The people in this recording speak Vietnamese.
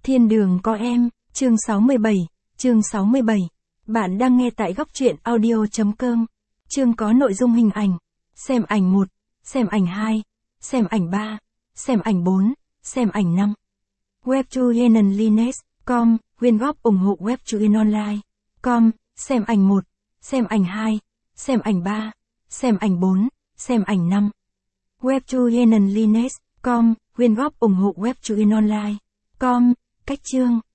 Thiên đường có em, chương 67. Bạn đang nghe tại góc truyện audio.com. Chương có nội dung hình ảnh. Xem ảnh 1, xem ảnh 2, xem ảnh 3, xem ảnh 4, xem ảnh 5. webtoyenenlines.com, quyên góp ủng hộ webtoyenonline.com, xem ảnh 1, xem ảnh 2, xem ảnh 3, xem ảnh 4, xem ảnh 5. webtoyenenlines.com, quyên góp ủng hộ webtoyenonline.com. Cách chương,